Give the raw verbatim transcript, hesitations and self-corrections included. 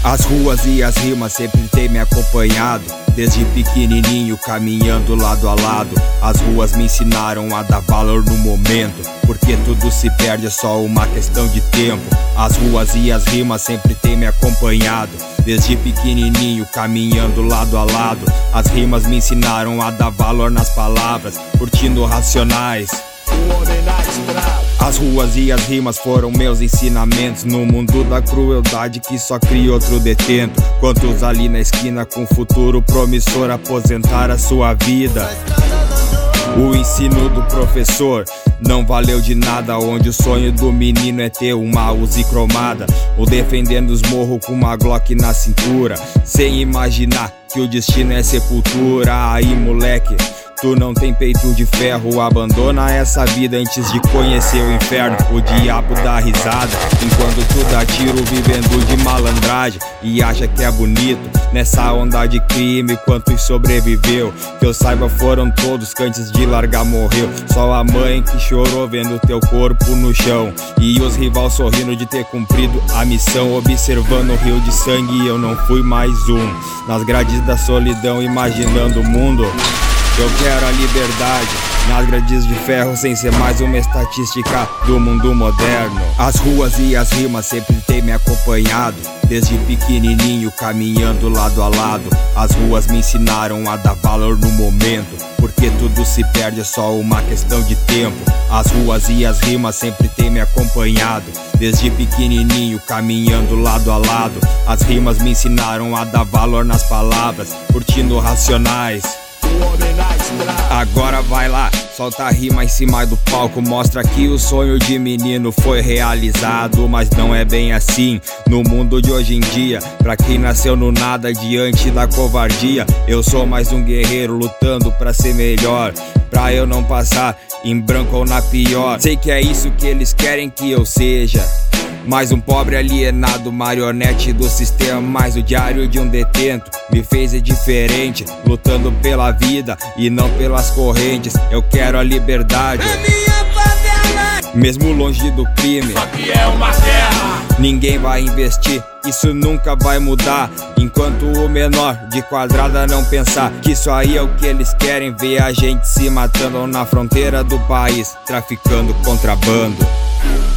As ruas e as rimas sempre têm me acompanhado, desde pequenininho caminhando lado a lado. As ruas me ensinaram a dar valor no momento, porque tudo se perde, é só uma questão de tempo. As ruas e as rimas sempre têm me acompanhado, desde pequenininho caminhando lado a lado. As rimas me ensinaram a dar valor nas palavras, curtindo Racionais. As ruas e as rimas foram meus ensinamentos no mundo da crueldade que só cria outro detento. Quantos ali na esquina com futuro promissor aposentar a sua vida? O ensino do professor não valeu de nada, onde o sonho do menino é ter uma Uzi cromada, ou defendendo os morros com uma Glock na cintura, sem imaginar que o destino é sepultura. Aí moleque, tu não tem peito de ferro, abandona essa vida antes de conhecer o inferno. O diabo dá risada enquanto tu dá tiro vivendo de malandragem e acha que é bonito nessa onda de crime. Quantos sobreviveu? Que eu saiba foram todos que antes de largar morreu. Só a mãe que chorou vendo teu corpo no chão, e os rivais sorrindo de ter cumprido a missão. Observando o rio de sangue eu não fui mais um, nas grades da solidão imaginando o mundo. Eu quero a liberdade nas grades de ferro, sem ser mais uma estatística do mundo moderno. As ruas e as rimas sempre têm me acompanhado, desde pequenininho caminhando lado a lado. As ruas me ensinaram a dar valor no momento, porque tudo se perde, é só uma questão de tempo. As ruas e as rimas sempre têm me acompanhado, desde pequenininho caminhando lado a lado. As rimas me ensinaram a dar valor nas palavras, curtindo Racionais. Agora vai lá, solta a rima em cima do palco, mostra que o sonho de menino foi realizado. Mas não é bem assim no mundo de hoje em dia, pra quem nasceu no nada diante da covardia. Eu sou mais um guerreiro lutando pra ser melhor, pra eu não passar em branco ou na pior. Sei que é isso que eles querem que eu seja, mais um pobre alienado, marionete do sistema. Mas o diário de um detento me fez é diferente, lutando pela vida e não pelas correntes. Eu quero a liberdade, é minha favela, mesmo longe do crime. Isso aqui é uma guerra, ninguém vai investir, isso nunca vai mudar, enquanto o menor de quadrada não pensar que isso aí é o que eles querem ver. A gente se matando na fronteira do país, traficando contrabando.